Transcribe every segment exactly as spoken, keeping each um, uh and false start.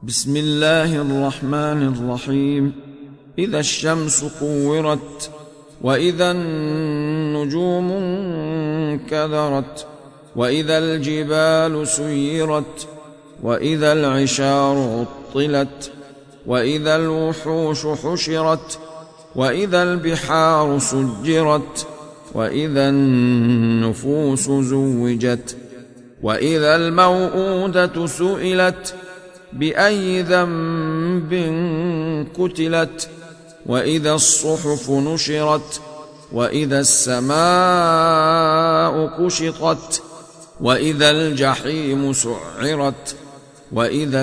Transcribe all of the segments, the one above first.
بسم الله الرحمن الرحيم. إذا الشمس كورت وإذا النجوم انكدرت وإذا الجبال سيرت وإذا العشار عطلت وإذا الوحوش حشرت وإذا البحار سجرت وإذا النفوس زوجت وإذا الموءودة سئلت بأي ذنب قتلت وإذا الصحف نشرت وإذا السماء كشطت وإذا الجحيم سعرت وإذا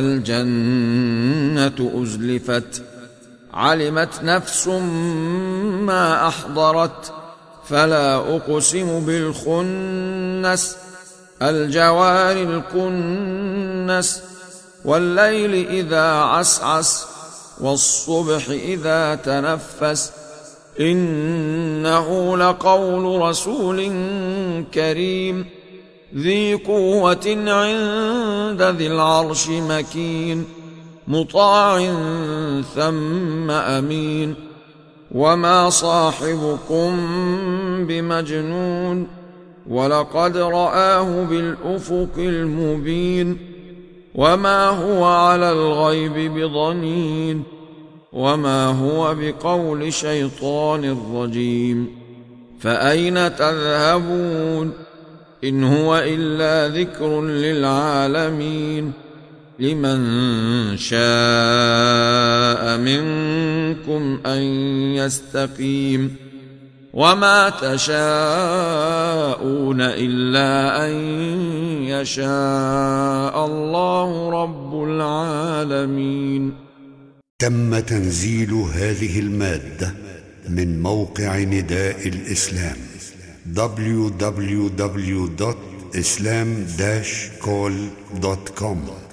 الجنة أزلفت علمت نفس ما أحضرت فلا أقسم بالخنس الجوار الكنس والليل إذا عسعس والصبح إذا تنفس إنه لقول رسول كريم ذي قوة عند ذي العرش مكين مطاع ثم أمين وما صاحبكم بمجنون ولقد رآه بالأفق المبين وما هو على الغيب بضنين وما هو بقول شيطان رجيم فأين تذهبون إن هو إلا ذكر للعالمين لمن شاء منكم أن يستقيم وما تشاءون إلا أن يشاء الله رب العالمين. تم تنزيل هذه المادة من موقع نداء الإسلام دبليو دبليو دبليو دوت إسلام داش كول دوت كوم.